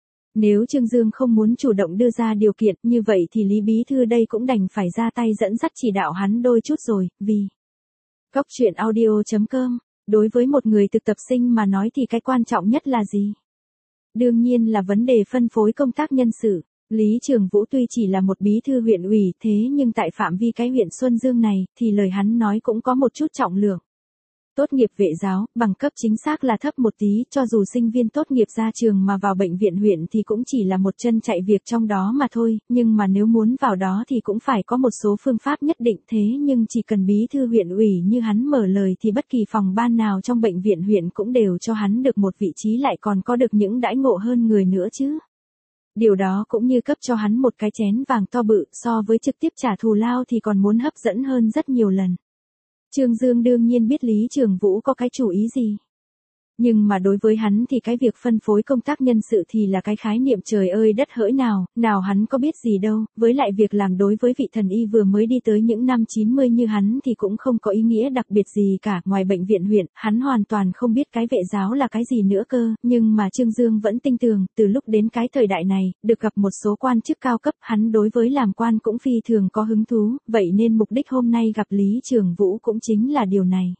Nếu Trương Dương không muốn chủ động đưa ra điều kiện như vậy thì Lý Bí Thư đây cũng đành phải ra tay dẫn dắt chỉ đạo hắn đôi chút rồi, vì Góc truyện audio.com, đối với một người thực tập sinh mà nói thì cái quan trọng nhất là gì? Đương nhiên là vấn đề phân phối công tác nhân sự. Lý Trường Vũ tuy chỉ là một bí thư huyện ủy thế nhưng tại phạm vi cái huyện Xuân Dương này thì lời hắn nói cũng có một chút trọng lượng. Tốt nghiệp vệ giáo, bằng cấp chính xác là thấp một tí, cho dù sinh viên tốt nghiệp ra trường mà vào bệnh viện huyện thì cũng chỉ là một chân chạy việc trong đó mà thôi, nhưng mà nếu muốn vào đó thì cũng phải có một số phương pháp nhất định, thế nhưng chỉ cần bí thư huyện ủy như hắn mở lời thì bất kỳ phòng ban nào trong bệnh viện huyện cũng đều cho hắn được một vị trí, lại còn có được những đãi ngộ hơn người nữa chứ. Điều đó cũng như cấp cho hắn một cái chén vàng to bự, so với trực tiếp trả thù lao thì còn muốn hấp dẫn hơn rất nhiều lần. Trương Dương đương nhiên biết Lý Trường Vũ có cái chủ ý gì. Nhưng mà đối với hắn thì cái việc phân phối công tác nhân sự thì là cái khái niệm trời ơi đất hỡi nào hắn có biết gì đâu, với lại việc làm đối với vị thần y vừa mới đi tới những năm 90 như hắn thì cũng không có ý nghĩa đặc biệt gì cả, ngoài bệnh viện huyện, hắn hoàn toàn không biết cái vệ giáo là cái gì nữa cơ, nhưng mà Trương Dương vẫn tin tưởng, từ lúc đến cái thời đại này, được gặp một số quan chức cao cấp, hắn đối với làm quan cũng phi thường có hứng thú, vậy nên mục đích hôm nay gặp Lý Trường Vũ cũng chính là điều này.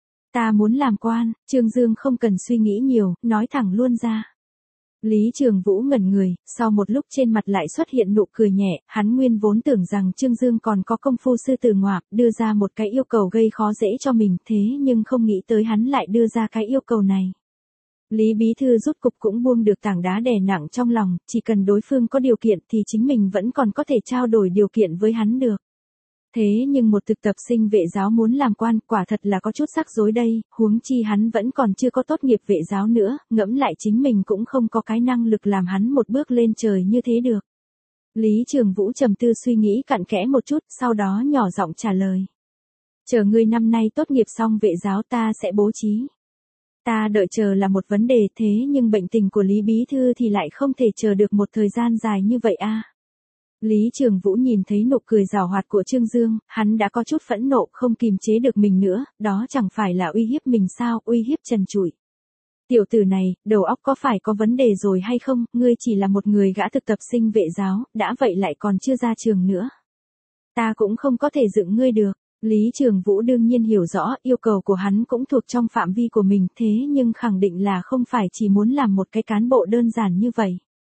Ta muốn làm quan, Trương Dương không cần suy nghĩ nhiều, nói thẳng luôn ra. Lý Trường Vũ ngẩn người, sau một lúc trên mặt lại xuất hiện nụ cười nhẹ, hắn nguyên vốn tưởng rằng Trương Dương còn có công phu sư tử ngoạm, đưa ra một cái yêu cầu gây khó dễ cho mình, thế nhưng không nghĩ tới hắn lại đưa ra cái yêu cầu này. Lý Bí Thư rút cục cũng buông được tảng đá đè nặng trong lòng, chỉ cần đối phương có điều kiện thì chính mình vẫn còn có thể trao đổi điều kiện với hắn được. Thế nhưng một thực tập sinh vệ giáo muốn làm quan quả thật là có chút rắc rối đây, huống chi hắn vẫn còn chưa có tốt nghiệp vệ giáo nữa, ngẫm lại chính mình cũng không có cái năng lực làm hắn một bước lên trời như thế được. Lý Trường Vũ trầm tư suy nghĩ cặn kẽ một chút, sau đó nhỏ giọng trả lời. Chờ ngươi năm nay tốt nghiệp xong vệ giáo ta sẽ bố trí. Ta đợi chờ là một vấn đề, thế nhưng bệnh tình của Lý Bí Thư thì lại không thể chờ được một thời gian dài như vậy a. Lý Trường Vũ nhìn thấy nụ cười giảo hoạt của Trương Dương, hắn đã có chút phẫn nộ, không kìm chế được mình nữa, đó chẳng phải là uy hiếp mình sao, uy hiếp trần trụi. Tiểu tử này, đầu óc có phải có vấn đề rồi hay không, ngươi chỉ là một người gã thực tập sinh vệ giáo, đã vậy lại còn chưa ra trường nữa. Ta cũng không có thể dựng ngươi được. Lý Trường Vũ đương nhiên hiểu rõ, yêu cầu của hắn cũng thuộc trong phạm vi của mình, thế nhưng khẳng định là không phải chỉ muốn làm một cái cán bộ đơn giản như vậy.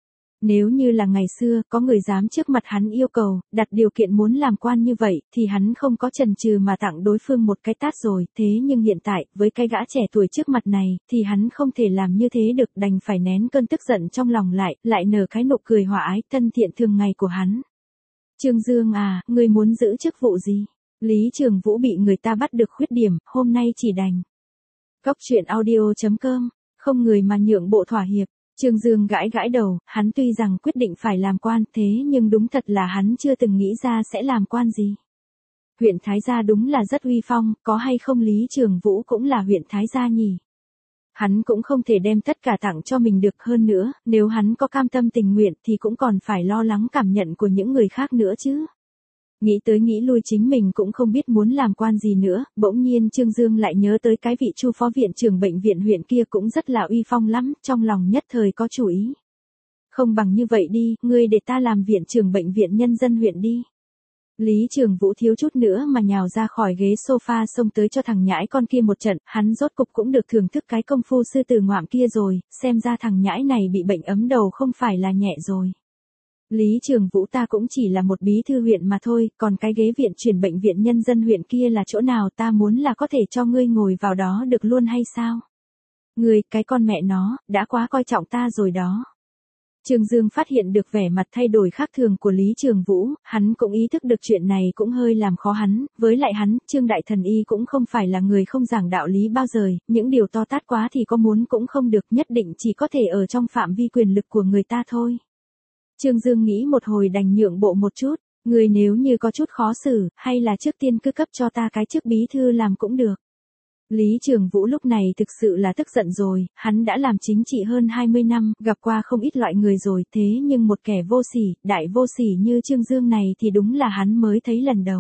Nếu như là ngày xưa, có người dám trước mặt hắn yêu cầu, đặt điều kiện muốn làm quan như vậy, thì hắn không có chần chừ mà tặng đối phương một cái tát rồi, thế nhưng hiện tại, với cái gã trẻ tuổi trước mặt này, thì hắn không thể làm như thế được, đành phải nén cơn tức giận trong lòng lại nở cái nụ cười hòa ái, thân thiện thường ngày của hắn. Trương Dương à, ngươi muốn giữ chức vụ gì? Lý Trường Vũ bị người ta bắt được khuyết điểm, hôm nay chỉ đành. Góc truyện audio.com, không người mà nhượng bộ thỏa hiệp. Trương Dương gãi gãi đầu, hắn tuy rằng quyết định phải làm quan, thế nhưng đúng thật là hắn chưa từng nghĩ ra sẽ làm quan gì. Huyện Thái Gia đúng là rất uy phong, có hay không Lý Trường Vũ cũng là huyện Thái Gia nhỉ. Hắn cũng không thể đem tất cả tặng cho mình được, hơn nữa, nếu hắn có cam tâm tình nguyện thì cũng còn phải lo lắng cảm nhận của những người khác nữa chứ. Nghĩ tới nghĩ lui chính mình cũng không biết muốn làm quan gì nữa, bỗng nhiên Trương Dương lại nhớ tới cái vị Chu phó viện trưởng bệnh viện huyện kia cũng rất là uy phong lắm, trong lòng nhất thời có chủ ý. Không bằng như vậy đi, ngươi để ta làm viện trưởng bệnh viện nhân dân huyện đi. Lý Trường Vũ thiếu chút nữa mà nhào ra khỏi ghế sofa xông tới cho thằng nhãi con kia một trận, hắn rốt cục cũng được thưởng thức cái công phu sư tử ngoạm kia rồi, xem ra thằng nhãi này bị bệnh ấm đầu không phải là nhẹ rồi. Lý Trường Vũ, ta cũng chỉ là một bí thư huyện mà thôi, còn cái ghế viện chuyển bệnh viện nhân dân huyện kia là chỗ nào, ta muốn là có thể cho ngươi ngồi vào đó được luôn hay sao? Ngươi, cái con mẹ nó, đã quá coi trọng ta rồi đó. Trương Dương phát hiện được vẻ mặt thay đổi khác thường của Lý Trường Vũ, hắn cũng ý thức được chuyện này cũng hơi làm khó hắn, với lại hắn, Trương Đại Thần Y cũng không phải là người không giảng đạo lý bao giờ, những điều to tát quá thì có muốn cũng không được, nhất định chỉ có thể ở trong phạm vi quyền lực của người ta thôi. Trương Dương nghĩ một hồi đành nhượng bộ một chút, người nếu như có chút khó xử, hay là trước tiên cứ cấp cho ta cái chức bí thư làm cũng được. Lý Trường Vũ lúc này thực sự là tức giận rồi, hắn đã làm chính trị hơn 20 năm, gặp qua không ít loại người rồi, thế nhưng một kẻ vô sỉ, đại vô sỉ như Trương Dương này thì đúng là hắn mới thấy lần đầu.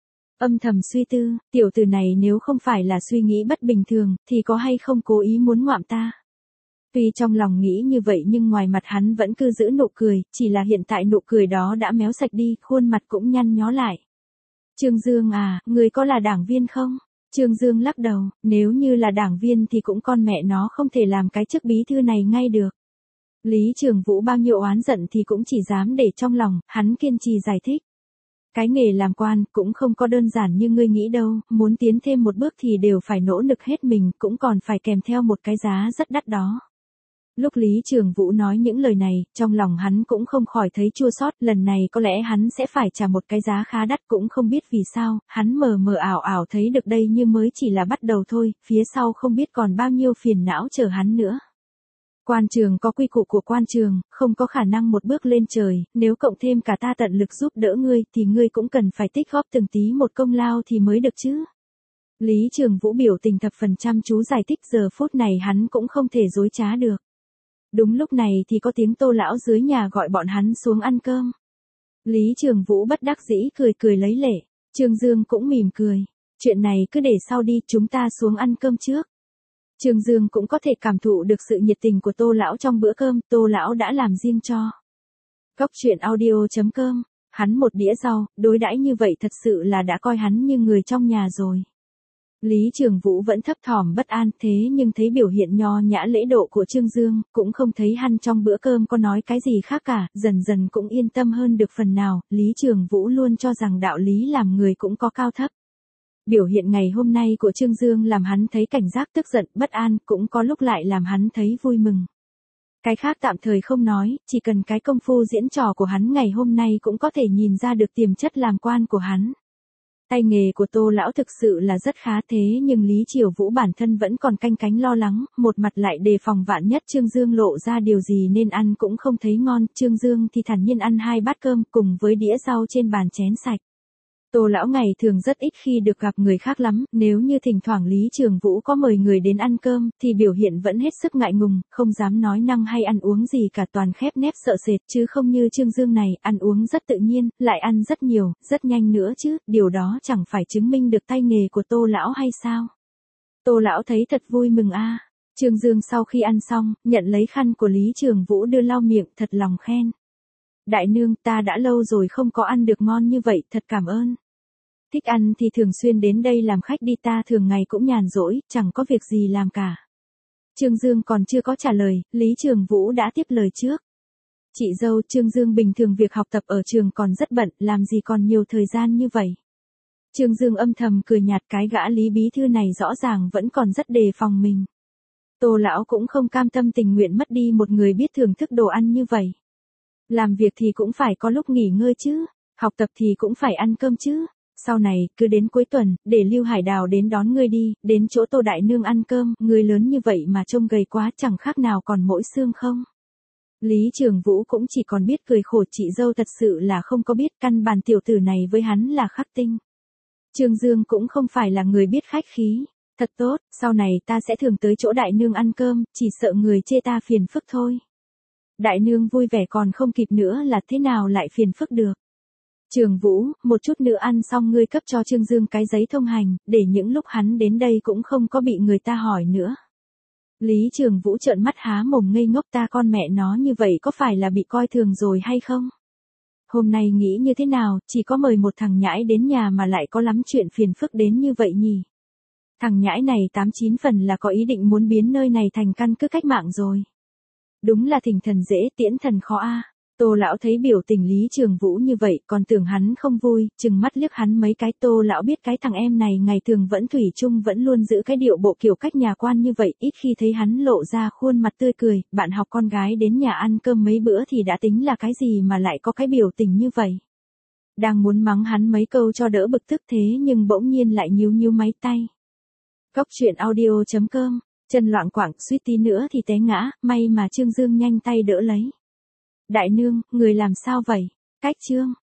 Âm thầm suy tư, tiểu tử này nếu không phải là suy nghĩ bất bình thường, thì có hay không cố ý muốn ngoạm ta. Tuy trong lòng nghĩ như vậy nhưng ngoài mặt hắn vẫn cứ giữ nụ cười, chỉ là hiện tại nụ cười đó đã méo sạch đi, khuôn mặt cũng nhăn nhó lại. Trương Dương à, người có là đảng viên không? Trương Dương lắc đầu, nếu như là đảng viên thì cũng con mẹ nó không thể làm cái chức bí thư này ngay được. Lý Trường Vũ bao nhiêu oán giận thì cũng chỉ dám để trong lòng, hắn kiên trì giải thích. Cái nghề làm quan cũng không có đơn giản như ngươi nghĩ đâu, muốn tiến thêm một bước thì đều phải nỗ lực hết mình, cũng còn phải kèm theo một cái giá rất đắt đó. Lúc Lý Trường Vũ nói những lời này, trong lòng hắn cũng không khỏi thấy chua xót, lần này có lẽ hắn sẽ phải trả một cái giá khá đắt, cũng không biết vì sao, hắn mờ mờ ảo ảo thấy được đây như mới chỉ là bắt đầu thôi, phía sau không biết còn bao nhiêu phiền não chờ hắn nữa. Quan trường có quy củ của quan trường, không có khả năng một bước lên trời, nếu cộng thêm cả ta tận lực giúp đỡ ngươi thì ngươi cũng cần phải tích góp từng tí một công lao thì mới được chứ. Lý Trường Vũ biểu tình thập phần chăm chú giải thích, giờ phút này hắn cũng không thể dối trá được. Đúng lúc này thì có tiếng Tô lão dưới nhà gọi bọn hắn xuống ăn cơm. Lý Trường Vũ bất đắc dĩ cười cười lấy lệ, Trương Dương cũng mỉm cười, chuyện này cứ để sau đi, chúng ta xuống ăn cơm trước. Trương Dương cũng có thể cảm thụ được sự nhiệt tình của Tô lão trong bữa cơm, Tô lão đã làm riêng cho. Góc truyện audio.com, hắn một đĩa rau, đối đãi như vậy thật sự là đã coi hắn như người trong nhà rồi. Lý Trường Vũ vẫn thấp thỏm bất an, thế nhưng thấy biểu hiện nho nhã lễ độ của Trương Dương, cũng không thấy hắn trong bữa cơm có nói cái gì khác cả, dần dần cũng yên tâm hơn được phần nào. Lý Trường Vũ luôn cho rằng đạo lý làm người cũng có cao thấp. Biểu hiện ngày hôm nay của Trương Dương làm hắn thấy cảnh giác, tức giận, bất an, cũng có lúc lại làm hắn thấy vui mừng. Cái khác tạm thời không nói, chỉ cần cái công phu diễn trò của hắn ngày hôm nay cũng có thể nhìn ra được tiềm chất làm quan của hắn. Tay nghề của Tô lão thực sự là rất khá, thế nhưng Lý Triều Vũ bản thân vẫn còn canh cánh lo lắng, một mặt lại đề phòng vạn nhất Trương Dương lộ ra điều gì nên ăn cũng không thấy ngon, Trương Dương thì thản nhiên ăn 2 bát cơm cùng với đĩa rau trên bàn chén sạch. Tô lão ngày thường rất ít khi được gặp người khác lắm, nếu như thỉnh thoảng Lý Trường Vũ có mời người đến ăn cơm, thì biểu hiện vẫn hết sức ngại ngùng, không dám nói năng hay ăn uống gì cả, toàn khép nép sợ sệt, chứ không như Trương Dương này, ăn uống rất tự nhiên, lại ăn rất nhiều, rất nhanh nữa chứ, điều đó chẳng phải chứng minh được tay nghề của Tô lão hay sao? Tô lão thấy thật vui mừng a. Trương Dương sau khi ăn xong, nhận lấy khăn của Lý Trường Vũ đưa lau miệng, thật lòng khen. Đại nương, ta đã lâu rồi không có ăn được ngon như vậy, thật cảm ơn. Thích ăn thì thường xuyên đến đây làm khách đi, ta thường ngày cũng nhàn rỗi, chẳng có việc gì làm cả. Trương Dương còn chưa có trả lời, Lý Trường Vũ đã tiếp lời trước. Chị dâu, Trương Dương bình thường việc học tập ở trường còn rất bận, làm gì còn nhiều thời gian như vậy. Trương Dương âm thầm cười nhạt, cái gã Lý bí thư này rõ ràng vẫn còn rất đề phòng mình. Tô lão cũng không cam tâm tình nguyện mất đi một người biết thưởng thức đồ ăn như vậy. Làm việc thì cũng phải có lúc nghỉ ngơi chứ, học tập thì cũng phải ăn cơm chứ. Sau này, cứ đến cuối tuần, để Lưu Hải Đào đến đón ngươi đi, đến chỗ Tô đại nương ăn cơm, ngươi lớn như vậy mà trông gầy quá, chẳng khác nào còn mỗi xương không. Lý Trường Vũ cũng chỉ còn biết cười khổ, chị dâu thật sự là không có biết, căn bản tiểu tử này với hắn là khắc tinh. Trương Dương cũng không phải là người biết khách khí. Thật tốt, sau này ta sẽ thường tới chỗ đại nương ăn cơm, chỉ sợ người chê ta phiền phức thôi. Đại nương vui vẻ còn không kịp nữa là thế nào lại phiền phức được. Trường Vũ, một chút nữa ăn xong ngươi cấp cho Trương Dương cái giấy thông hành, để những lúc hắn đến đây cũng không có bị người ta hỏi nữa. Lý Trường Vũ trợn mắt há mồm ngây ngốc, ta con mẹ nó như vậy có phải là bị coi thường rồi hay không? Hôm nay nghĩ như thế nào, chỉ có mời một thằng nhãi đến nhà mà lại có lắm chuyện phiền phức đến như vậy nhỉ? Thằng nhãi này 89 phần là có ý định muốn biến nơi này thành căn cứ cách mạng rồi. Đúng là thỉnh thần dễ tiễn thần khó a. Tô lão thấy biểu tình Lý Trường Vũ như vậy, còn tưởng hắn không vui, chừng mắt liếc hắn mấy cái. Tô lão biết cái thằng em này ngày thường vẫn thủy chung vẫn luôn giữ cái điệu bộ kiểu cách nhà quan như vậy, ít khi thấy hắn lộ ra khuôn mặt tươi cười. Bạn học con gái đến nhà ăn cơm mấy bữa thì đã tính là cái gì mà lại có cái biểu tình như vậy. Đang muốn mắng hắn mấy câu cho đỡ bực tức thế nhưng bỗng nhiên lại nhíu nhíu máy tay. Cóc truyện audio.com, chân loạng quạng suýt tí nữa thì té ngã, may mà Trương Dương nhanh tay đỡ lấy. Đại nương, người làm sao vậy? Cách Trương.